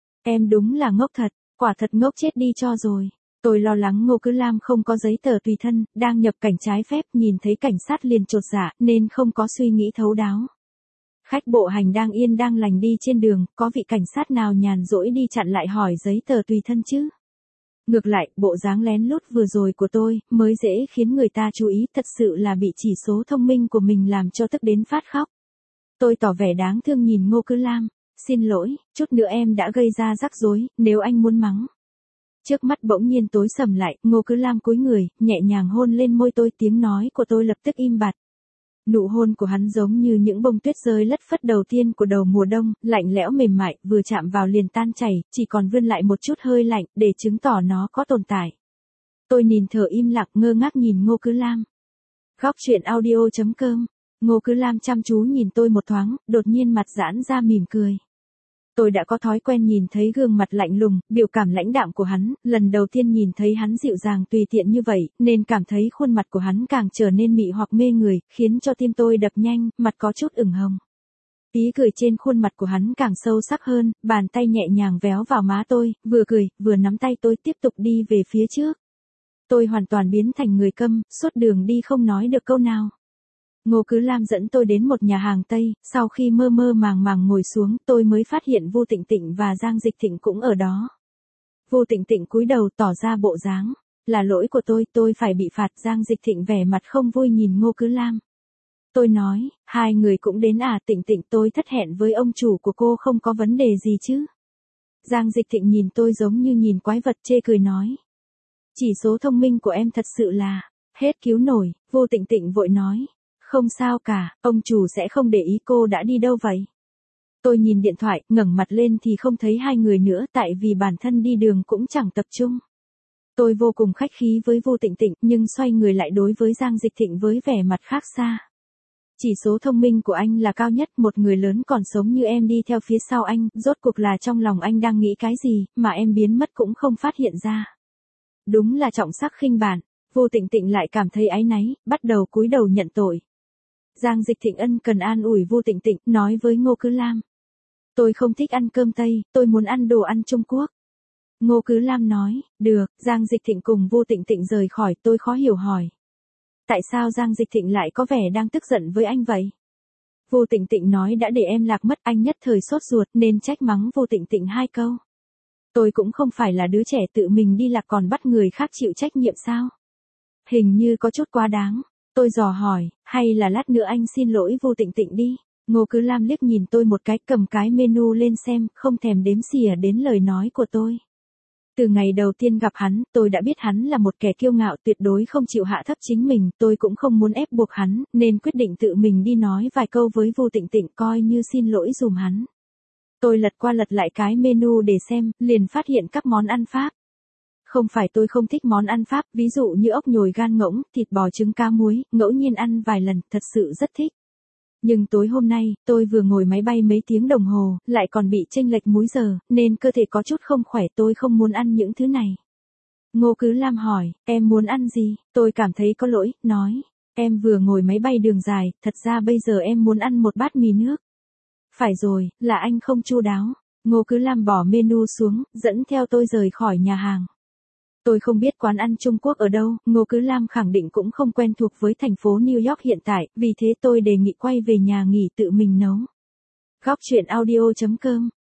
Em đúng là ngốc thật, quả thật ngốc chết đi cho rồi. Tôi lo lắng Ngô Cứ Lam không có giấy tờ tùy thân, đang nhập cảnh trái phép, nhìn thấy cảnh sát liền chột dạ, nên không có suy nghĩ thấu đáo. Khách bộ hành đang yên đang lành đi trên đường, có vị cảnh sát nào nhàn rỗi đi chặn lại hỏi giấy tờ tùy thân chứ? Ngược lại, bộ dáng lén lút vừa rồi của tôi, mới dễ khiến người ta chú ý, thật sự là bị chỉ số thông minh của mình làm cho tức đến phát khóc. Tôi tỏ vẻ đáng thương nhìn Ngô Cứ Lam, xin lỗi, chút nữa em đã gây ra rắc rối, nếu anh muốn mắng. Trước mắt bỗng nhiên tối sầm lại, Ngô Cứ Lam cúi người, nhẹ nhàng hôn lên môi tôi, tiếng nói của tôi lập tức im bặt. Nụ hôn của hắn giống như những bông tuyết rơi lất phất đầu tiên của đầu mùa đông, lạnh lẽo mềm mại, vừa chạm vào liền tan chảy, chỉ còn vươn lại một chút hơi lạnh, để chứng tỏ nó có tồn tại. Tôi nín thở im lặng ngơ ngác nhìn Ngô Cứ Lam. Góc truyện audio chấm com. Ngô Cứ Lam chăm chú nhìn tôi một thoáng, đột nhiên mặt giãn ra mỉm cười. Tôi đã có thói quen nhìn thấy gương mặt lạnh lùng, biểu cảm lãnh đạm của hắn, lần đầu tiên nhìn thấy hắn dịu dàng tùy tiện như vậy, nên cảm thấy khuôn mặt của hắn càng trở nên mị hoặc mê người, khiến cho tim tôi đập nhanh, mặt có chút ửng hồng. Tí cười trên khuôn mặt của hắn càng sâu sắc hơn, bàn tay nhẹ nhàng véo vào má tôi, vừa cười, vừa nắm tay tôi tiếp tục đi về phía trước. Tôi hoàn toàn biến thành người câm, suốt đường đi không nói được câu nào. Ngô Cứ Lam dẫn tôi đến một nhà hàng Tây, sau khi mơ mơ màng màng ngồi xuống, tôi mới phát hiện Vu Tịnh Tịnh và Giang Dịch Thịnh cũng ở đó. Vu Tịnh Tịnh cúi đầu tỏ ra bộ dáng, là lỗi của tôi, tôi phải bị phạt. Giang Dịch Thịnh vẻ mặt không vui nhìn Ngô Cứ Lam. Tôi nói, hai người cũng đến à? Tịnh Tịnh, tôi thất hẹn với ông chủ của cô không có vấn đề gì chứ? Giang Dịch Thịnh nhìn tôi giống như nhìn quái vật, chê cười nói. Chỉ số thông minh của em thật sự là hết cứu nổi. Vu Tịnh Tịnh vội nói. Không sao cả, ông chủ sẽ không để ý. Cô đã đi đâu vậy? Tôi nhìn điện thoại, ngẩng mặt lên thì không thấy hai người nữa, tại vì bản thân đi đường cũng chẳng tập trung. Tôi vô cùng khách khí với Vu Tịnh Tịnh, nhưng xoay người lại đối với Giang Dịch Thịnh với vẻ mặt khác xa. Chỉ số thông minh của anh là cao nhất, một người lớn còn sống như em đi theo phía sau anh, rốt cuộc là trong lòng anh đang nghĩ cái gì, mà em biến mất cũng không phát hiện ra. Đúng là trọng sắc khinh bạn. Vu Tịnh Tịnh lại cảm thấy áy náy, bắt đầu cúi đầu nhận tội. Giang Dịch Thịnh ân cần an ủi Vu Tịnh Tịnh, nói với Ngô Cứ Lam. Tôi không thích ăn cơm Tây, tôi muốn ăn đồ ăn Trung Quốc. Ngô Cứ Lam nói, được. Giang Dịch Thịnh cùng Vu Tịnh Tịnh rời khỏi. Tôi khó hiểu hỏi. Tại sao Giang Dịch Thịnh lại có vẻ đang tức giận với anh vậy? Vu Tịnh Tịnh nói đã để em lạc mất, anh nhất thời sốt ruột nên trách mắng Vu Tịnh Tịnh hai câu. Tôi cũng không phải là đứa trẻ tự mình đi lạc còn bắt người khác chịu trách nhiệm sao? Hình như có chút quá đáng. Tôi dò hỏi, hay là lát nữa anh xin lỗi Vu Tịnh Tịnh đi. Ngô Cứ Lam liếc nhìn tôi một cái, cầm cái menu lên xem, không thèm đếm xỉa đến lời nói của tôi. Từ ngày đầu tiên gặp hắn, tôi đã biết hắn là một kẻ kiêu ngạo tuyệt đối không chịu hạ thấp chính mình, tôi cũng không muốn ép buộc hắn, nên quyết định tự mình đi nói vài câu với Vu Tịnh Tịnh coi như xin lỗi dùm hắn. Tôi lật qua lật lại cái menu để xem, liền phát hiện các món ăn Pháp. Không phải tôi không thích món ăn Pháp, ví dụ như ốc nhồi gan ngỗng, thịt bò trứng cá muối, ngẫu nhiên ăn vài lần, thật sự rất thích. Nhưng tối hôm nay, tôi vừa ngồi máy bay mấy tiếng đồng hồ, lại còn bị chênh lệch múi giờ, nên cơ thể có chút không khỏe, tôi không muốn ăn những thứ này. Ngô Cứ Lam hỏi, em muốn ăn gì? Tôi cảm thấy có lỗi, nói, em vừa ngồi máy bay đường dài, thật ra bây giờ em muốn ăn một bát mì nước. Phải rồi, là anh không chu đáo. Ngô Cứ Lam bỏ menu xuống, dẫn theo tôi rời khỏi nhà hàng. Tôi không biết quán ăn Trung Quốc ở đâu, Ngô Cứ Lam khẳng định cũng không quen thuộc với thành phố New York hiện tại, vì thế tôi đề nghị quay về nhà nghỉ tự mình nấu. Góc truyện audio chấm com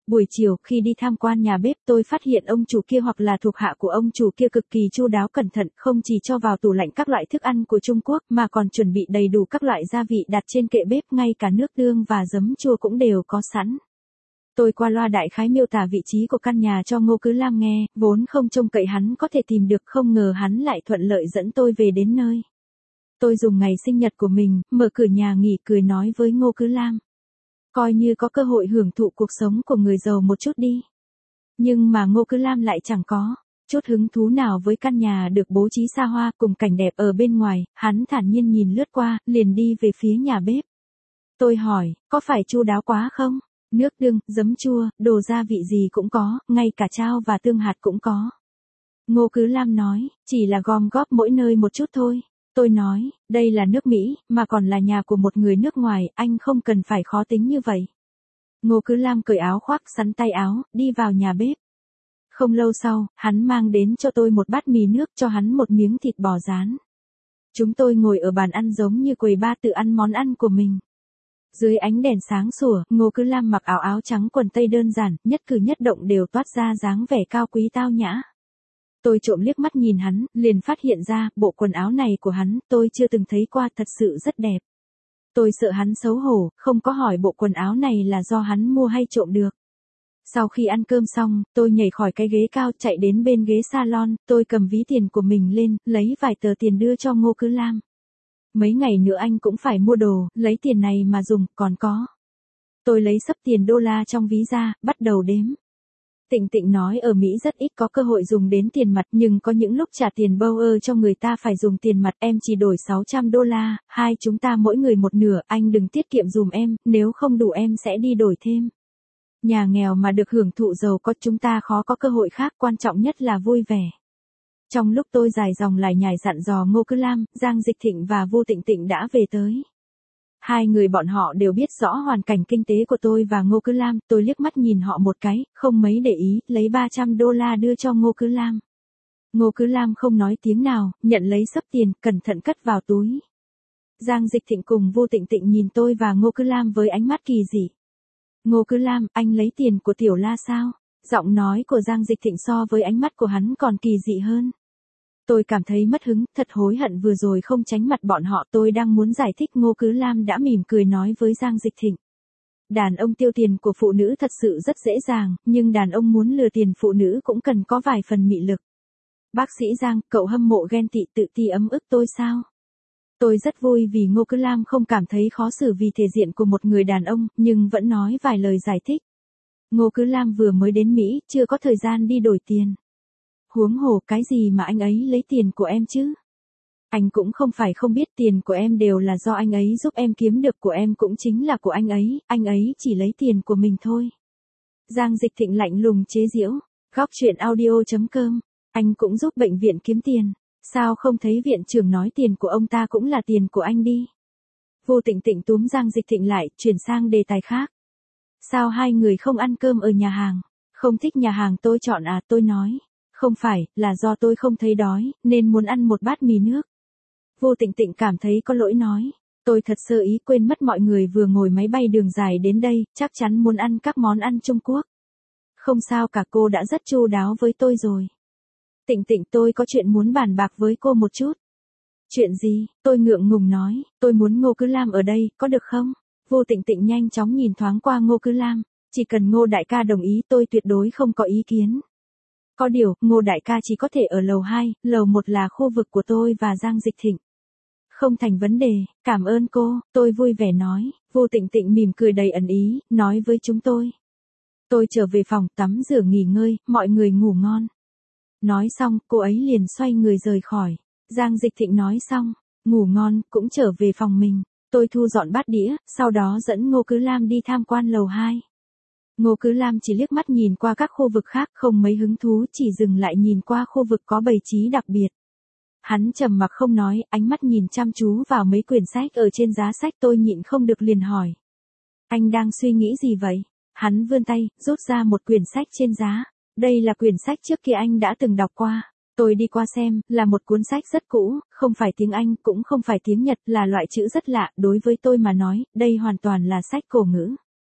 Buổi chiều, khi đi tham quan nhà bếp tôi phát hiện ông chủ kia hoặc là thuộc hạ của ông chủ kia cực kỳ chu đáo cẩn thận, không chỉ cho vào tủ lạnh các loại thức ăn của Trung Quốc mà còn chuẩn bị đầy đủ các loại gia vị đặt trên kệ bếp, ngay cả nước tương và giấm chua cũng đều có sẵn. Tôi qua loa đại khái miêu tả vị trí của căn nhà cho Ngô Cứ Lam nghe, vốn không trông cậy hắn có thể tìm được, không ngờ hắn lại thuận lợi dẫn tôi về đến nơi. Tôi dùng ngày sinh nhật của mình, mở cửa nhà nghỉ cười nói với Ngô Cứ Lam. Coi như có cơ hội hưởng thụ cuộc sống của người giàu một chút đi. Nhưng mà Ngô Cứ Lam lại chẳng có chút hứng thú nào với căn nhà được bố trí xa hoa cùng cảnh đẹp ở bên ngoài, hắn thản nhiên nhìn lướt qua, liền đi về phía nhà bếp. Tôi hỏi, có phải chu đáo quá không? Nước tương, giấm chua, đồ gia vị gì cũng có, ngay cả chao và tương hạt cũng có. Ngô Cứ Lam nói, chỉ là gom góp mỗi nơi một chút thôi. Tôi nói, đây là nước Mỹ, mà còn là nhà của một người nước ngoài, anh không cần phải khó tính như vậy. Ngô Cứ Lam cởi áo khoác, sắn tay áo, đi vào nhà bếp. Không lâu sau, hắn mang đến cho tôi một bát mì nước, cho hắn một miếng thịt bò rán. Chúng tôi ngồi ở bàn ăn giống như quầy bar tự ăn món ăn của mình. Dưới ánh đèn sáng sủa, Ngô Cứ Lam mặc áo áo trắng quần tây đơn giản, nhất cử nhất động đều toát ra dáng vẻ cao quý tao nhã. Tôi trộm liếc mắt nhìn hắn, liền phát hiện ra, bộ quần áo này của hắn, tôi chưa từng thấy qua, thật sự rất đẹp. Tôi sợ hắn xấu hổ, không có hỏi bộ quần áo này là do hắn mua hay trộm được. Sau khi ăn cơm xong, tôi nhảy khỏi cái ghế cao, chạy đến bên ghế salon, tôi cầm ví tiền của mình lên, lấy vài tờ tiền đưa cho Ngô Cứ Lam. Mấy ngày nữa anh cũng phải mua đồ, lấy tiền này mà dùng, còn có. Tôi lấy xấp tiền đô la trong ví ra, bắt đầu đếm. Tịnh Tịnh nói ở Mỹ rất ít có cơ hội dùng đến tiền mặt, nhưng có những lúc trả tiền Bauer cho người ta phải dùng tiền mặt, em chỉ đổi sáu trăm đô la, hai chúng ta mỗi người một nửa, anh đừng tiết kiệm dùm em, nếu không đủ em sẽ đi đổi thêm. Nhà nghèo mà được hưởng thụ giàu có, chúng ta khó có cơ hội khác, quan trọng nhất là vui vẻ. Trong lúc tôi dài dòng lải nhải dặn dò Ngô Cứ Lam, Giang Dịch Thịnh và Vu Tịnh Tịnh đã về tới. Hai người bọn họ đều biết rõ hoàn cảnh kinh tế của tôi và Ngô Cứ Lam, tôi liếc mắt nhìn họ một cái, không mấy để ý, lấy ba trăm đô la đưa cho Ngô Cứ Lam. Ngô Cứ Lam không nói tiếng nào, nhận lấy xấp tiền, cẩn thận cất vào túi. Giang Dịch Thịnh cùng Vu Tịnh Tịnh nhìn tôi và Ngô Cứ Lam với ánh mắt kỳ dị. Ngô Cứ Lam, anh lấy tiền của Tiểu La sao? Giọng nói của Giang Dịch Thịnh so với ánh mắt của hắn còn kỳ dị hơn. Tôi cảm thấy mất hứng, thật hối hận vừa rồi không tránh mặt bọn họ, tôi đang muốn giải thích, Ngô Cứ Lam đã mỉm cười nói với Giang Dịch Thịnh. Đàn ông tiêu tiền của phụ nữ thật sự rất dễ dàng, nhưng đàn ông muốn lừa tiền phụ nữ cũng cần có vài phần mị lực. Bác sĩ Giang, cậu hâm mộ ghen tị tự ti ấm ức tôi sao? Tôi rất vui vì Ngô Cứ Lam không cảm thấy khó xử vì thể diện của một người đàn ông, nhưng vẫn nói vài lời giải thích. Ngô Cứ Lam vừa mới đến Mỹ, chưa có thời gian đi đổi tiền. Huống hồ cái gì mà anh ấy lấy tiền của em chứ? Anh cũng không phải không biết, tiền của em đều là do anh ấy giúp em kiếm được, của em cũng chính là của anh ấy, anh ấy chỉ lấy tiền của mình thôi. Giang Dịch Thịnh lạnh lùng chế giễu, góc truyện audio chấm com, anh cũng giúp bệnh viện kiếm tiền, sao không thấy viện trưởng nói tiền của ông ta cũng là tiền của anh đi. Vô Tịnh Tịnh túm Giang Dịch Thịnh lại, chuyển sang đề tài khác. Sao hai người không ăn cơm ở nhà hàng? Không thích nhà hàng tôi chọn à, tôi nói. Không phải, là do tôi không thấy đói, nên muốn ăn một bát mì nước. Vô Tịnh Tịnh cảm thấy có lỗi nói. Tôi thật sơ ý quên mất mọi người vừa ngồi máy bay đường dài đến đây, chắc chắn muốn ăn các món ăn Trung Quốc. Không sao cả, cô đã rất chu đáo với tôi rồi. Tịnh Tịnh, tôi có chuyện muốn bàn bạc với cô một chút. Chuyện gì? Tôi ngượng ngùng nói, tôi muốn Ngô Cứ Lam ở đây, có được không? Vô Tịnh Tịnh nhanh chóng nhìn thoáng qua Ngô Cứ Lam, chỉ cần Ngô đại ca đồng ý tôi tuyệt đối không có ý kiến. Có điều, Ngô đại ca chỉ có thể ở lầu hai, lầu một là khu vực của tôi và Giang Dịch Thịnh. Không thành vấn đề, cảm ơn cô, tôi vui vẻ nói. Vô Tịnh Tịnh mỉm cười đầy ẩn ý, nói với chúng tôi. Tôi trở về phòng tắm rửa nghỉ ngơi, mọi người ngủ ngon. Nói xong, cô ấy liền xoay người rời khỏi. Giang Dịch Thịnh nói xong, ngủ ngon, cũng trở về phòng mình. Tôi thu dọn bát đĩa, sau đó dẫn Ngô Cứ Lam đi tham quan lầu hai. Ngô Cứ Lam chỉ liếc mắt nhìn qua các khu vực khác, không mấy hứng thú, chỉ dừng lại nhìn qua khu vực có bày trí đặc biệt. Hắn trầm mặc không nói, ánh mắt nhìn chăm chú vào mấy quyển sách ở trên giá sách, tôi nhịn không được liền hỏi. Anh đang suy nghĩ gì vậy? Hắn vươn tay, rút ra một quyển sách trên giá. Đây là quyển sách trước kia anh đã từng đọc qua. Tôi đi qua xem, là một cuốn sách rất cũ, không phải tiếng Anh, cũng không phải tiếng Nhật, là loại chữ rất lạ, đối với tôi mà nói, đây hoàn toàn là sách cổ ngữ.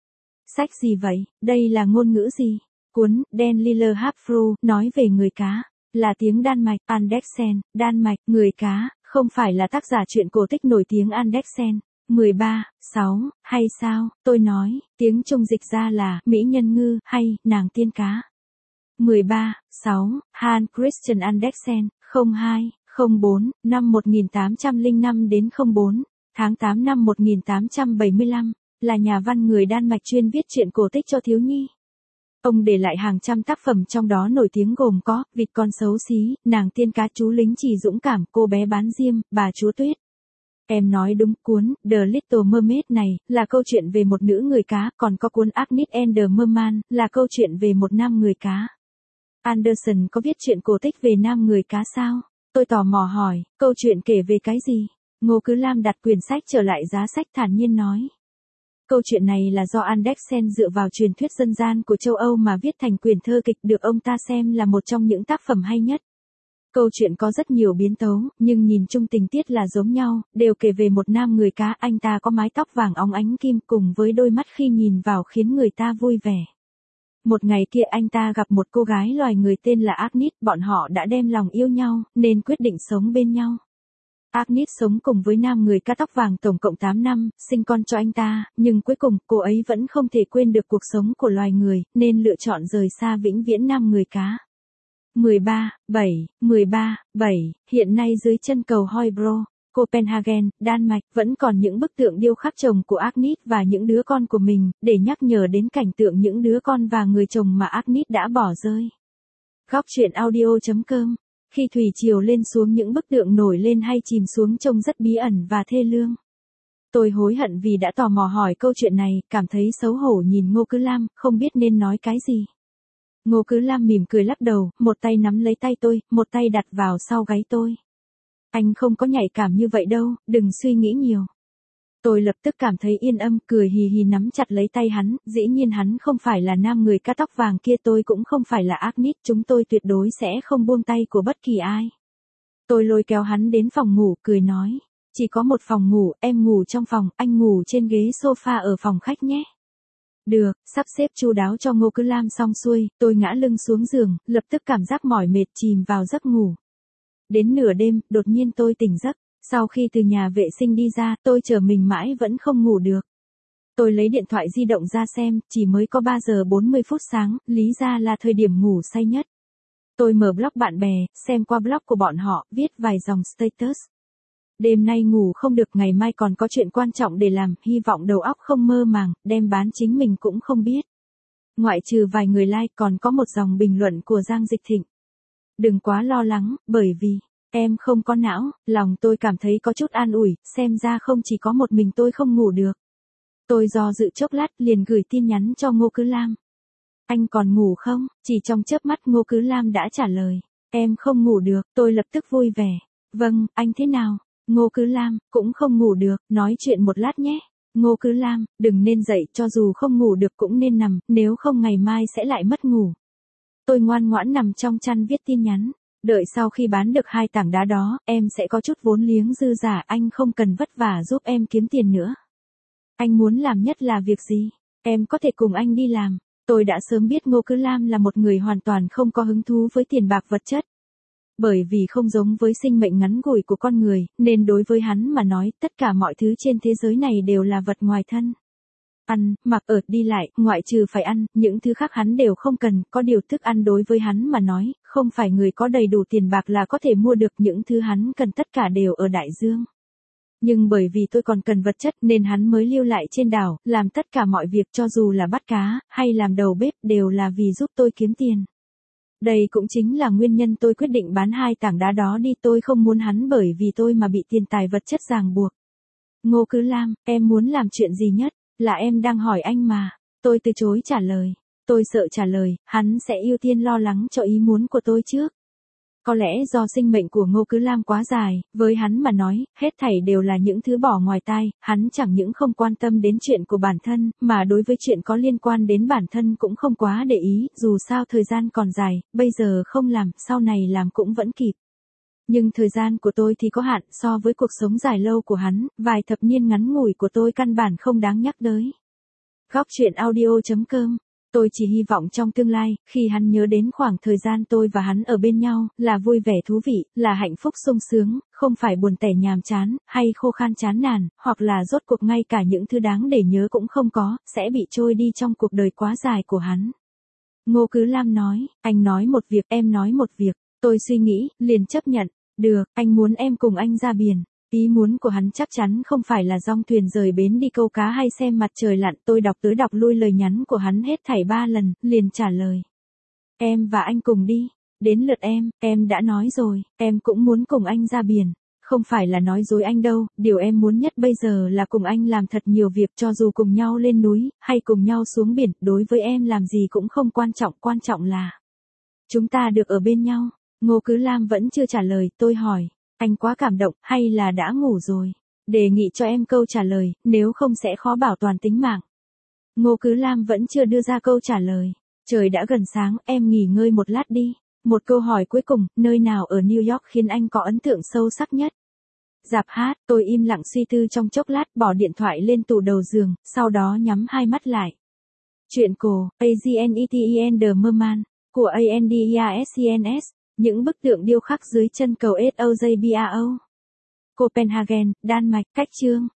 Sách gì vậy, đây là ngôn ngữ gì? Cuốn Den Lille Hapfru nói về người cá, là tiếng Đan Mạch, Andersen, Đan Mạch, người cá, không phải là tác giả truyện cổ tích nổi tiếng Andersen. mười ba, sáu, hay sao, tôi nói, tiếng Trung dịch ra là Mỹ nhân ngư hay nàng tiên cá. mười ba, sáu, Hans Christian Andersen, không hai, không bốn, năm một nghìn tám trăm lẻ năm đến không bốn, tháng tám năm một nghìn tám trăm bảy mươi lăm, là nhà văn người Đan Mạch chuyên viết truyện cổ tích cho thiếu nhi. Ông để lại hàng trăm tác phẩm trong đó nổi tiếng gồm có Vịt con xấu xí, Nàng tiên cá, Chú lính chỉ dũng cảm, Cô bé bán diêm, Bà chúa tuyết. Em nói đúng, cuốn The Little Mermaid này là câu chuyện về một nữ người cá, còn có cuốn Agnes and the Merman là câu chuyện về một nam người cá. Andersen có viết truyện cổ tích về nam người cá sao? Tôi tò mò hỏi, câu chuyện kể về cái gì? Ngô Cứ Lam đặt quyển sách trở lại giá sách thản nhiên nói. Câu chuyện này là do Andersen dựa vào truyền thuyết dân gian của châu Âu mà viết thành quyển thơ kịch, được ông ta xem là một trong những tác phẩm hay nhất. Câu chuyện có rất nhiều biến tấu, nhưng nhìn chung tình tiết là giống nhau, đều kể về một nam người cá, anh ta có mái tóc vàng óng ánh kim cùng với đôi mắt khi nhìn vào khiến người ta vui vẻ. Một ngày kia anh ta gặp một cô gái loài người tên là Agnes, bọn họ đã đem lòng yêu nhau, nên quyết định sống bên nhau. Agnes sống cùng với nam người cá tóc vàng tổng cộng tám năm, sinh con cho anh ta, nhưng cuối cùng cô ấy vẫn không thể quên được cuộc sống của loài người, nên lựa chọn rời xa vĩnh viễn nam người cá. mười ba, bảy, mười ba, bảy, hiện nay dưới chân cầu Højbro, Copenhagen, Đan Mạch, vẫn còn những bức tượng điêu khắc chồng của Agnes và những đứa con của mình, để nhắc nhở đến cảnh tượng những đứa con và người chồng mà Agnes đã bỏ rơi. Góc truyện audio chấm com. Khi thủy triều lên xuống, những bức tượng nổi lên hay chìm xuống trông rất bí ẩn và thê lương. Tôi hối hận vì đã tò mò hỏi câu chuyện này, cảm thấy xấu hổ nhìn Ngô Cứ Lam, không biết nên nói cái gì. Ngô Cứ Lam mỉm cười lắc đầu, một tay nắm lấy tay tôi, một tay đặt vào sau gáy tôi. Anh không có nhạy cảm như vậy đâu, đừng suy nghĩ nhiều. Tôi lập tức cảm thấy yên âm, cười hì hì nắm chặt lấy tay hắn, dĩ nhiên hắn không phải là nam người cá tóc vàng kia, tôi cũng không phải là Agnes, chúng tôi tuyệt đối sẽ không buông tay của bất kỳ ai. Tôi lôi kéo hắn đến phòng ngủ, cười nói, chỉ có một phòng ngủ, em ngủ trong phòng, anh ngủ trên ghế sofa ở phòng khách nhé. Được, sắp xếp chu đáo cho Ngô Cứ Lam xong xuôi, tôi ngã lưng xuống giường, lập tức cảm giác mỏi mệt chìm vào giấc ngủ. Đến nửa đêm, đột nhiên tôi tỉnh giấc. Sau khi từ nhà vệ sinh đi ra, tôi chờ mình mãi vẫn không ngủ được. Tôi lấy điện thoại di động ra xem, chỉ mới có ba giờ bốn mươi phút sáng, lý ra là thời điểm ngủ say nhất. Tôi mở blog bạn bè, xem qua blog của bọn họ, viết vài dòng status. Đêm nay ngủ không được, ngày mai còn có chuyện quan trọng để làm, hy vọng đầu óc không mơ màng, đem bán chính mình cũng không biết. Ngoại trừ vài người like, còn có một dòng bình luận của Giang Dịch Thịnh. Đừng quá lo lắng, bởi vì em không có não. Lòng tôi cảm thấy có chút an ủi, xem ra không chỉ có một mình tôi không ngủ được. Tôi do dự chốc lát, liền gửi tin nhắn cho Ngô Cứ Lam. Anh còn ngủ không? Chỉ trong chớp mắt Ngô Cứ Lam đã trả lời. Em không ngủ được, tôi lập tức vui vẻ. Vâng, anh thế nào? Ngô Cứ Lam, cũng không ngủ được, nói chuyện một lát nhé. Ngô Cứ Lam, đừng nên dậy, cho dù không ngủ được cũng nên nằm, nếu không ngày mai sẽ lại mất ngủ. Tôi ngoan ngoãn nằm trong chăn viết tin nhắn. Đợi sau khi bán được hai tảng đá đó, em sẽ có chút vốn liếng dư giả, anh không cần vất vả giúp em kiếm tiền nữa. Anh muốn làm nhất là việc gì? Em có thể cùng anh đi làm. Tôi đã sớm biết Ngô Cứ Lam là một người hoàn toàn không có hứng thú với tiền bạc vật chất. Bởi vì không giống với sinh mệnh ngắn ngủi của con người, nên đối với hắn mà nói, tất cả mọi thứ trên thế giới này đều là vật ngoài thân. Ăn, mặc, ở, đi lại, ngoại trừ phải ăn, những thứ khác hắn đều không cần, có điều thức ăn đối với hắn mà nói, không phải người có đầy đủ tiền bạc là có thể mua được, những thứ hắn cần tất cả đều ở đại dương. Nhưng bởi vì tôi còn cần vật chất nên hắn mới lưu lại trên đảo, làm tất cả mọi việc, cho dù là bắt cá, hay làm đầu bếp, đều là vì giúp tôi kiếm tiền. Đây cũng chính là nguyên nhân tôi quyết định bán hai tảng đá đó đi, tôi không muốn hắn bởi vì tôi mà bị tiền tài vật chất ràng buộc. Ngô Cứ Lam, em muốn làm chuyện gì nhất? Là em đang hỏi anh mà. Tôi từ chối trả lời. Tôi sợ trả lời, hắn sẽ ưu tiên lo lắng cho ý muốn của tôi trước. Có lẽ do sinh mệnh của Ngô Cứ Lam quá dài, với hắn mà nói, hết thảy đều là những thứ bỏ ngoài tai, hắn chẳng những không quan tâm đến chuyện của bản thân, mà đối với chuyện có liên quan đến bản thân cũng không quá để ý, dù sao thời gian còn dài, bây giờ không làm, sau này làm cũng vẫn kịp. Nhưng thời gian của tôi thì có hạn, so với cuộc sống dài lâu của hắn, vài thập niên ngắn ngủi của tôi căn bản không đáng nhắc tới. Góc chuyện audio chấm com. Tôi chỉ hy vọng trong tương lai, khi hắn nhớ đến khoảng thời gian tôi và hắn ở bên nhau, là vui vẻ thú vị, là hạnh phúc sung sướng, không phải buồn tẻ nhàm chán, hay khô khan chán nản, hoặc là rốt cuộc ngay cả những thứ đáng để nhớ cũng không có, sẽ bị trôi đi trong cuộc đời quá dài của hắn. Ngô Cứ Lam nói, anh nói một việc, em nói một việc. Tôi suy nghĩ, liền chấp nhận. Được, anh muốn em cùng anh ra biển. Ý muốn của hắn chắc chắn không phải là dong thuyền rời bến đi câu cá hay xem mặt trời lặn. Tôi đọc tới đọc lui lời nhắn của hắn hết thảy ba lần, liền trả lời. Em và anh cùng đi. Đến lượt em, em đã nói rồi, em cũng muốn cùng anh ra biển. Không phải là nói dối anh đâu, điều em muốn nhất bây giờ là cùng anh làm thật nhiều việc, cho dù cùng nhau lên núi, hay cùng nhau xuống biển, đối với em làm gì cũng không quan trọng, quan trọng là chúng ta được ở bên nhau. Ngô Cứ Lam vẫn chưa trả lời, tôi hỏi, anh quá cảm động, hay là đã ngủ rồi? Đề nghị cho em câu trả lời, nếu không sẽ khó bảo toàn tính mạng. Ngô Cứ Lam vẫn chưa đưa ra câu trả lời. Trời đã gần sáng, em nghỉ ngơi một lát đi. Một câu hỏi cuối cùng, nơi nào ở New York khiến anh có ấn tượng sâu sắc nhất? Rạp hát, tôi im lặng suy tư trong chốc lát, bỏ điện thoại lên tủ đầu giường, sau đó nhắm hai mắt lại. Truyện cổ, Agnethen The Merman, của Andreas. Những bức tượng điêu khắc dưới chân cầu Sojbao. Copenhagen, Đan Mạch, cách chương.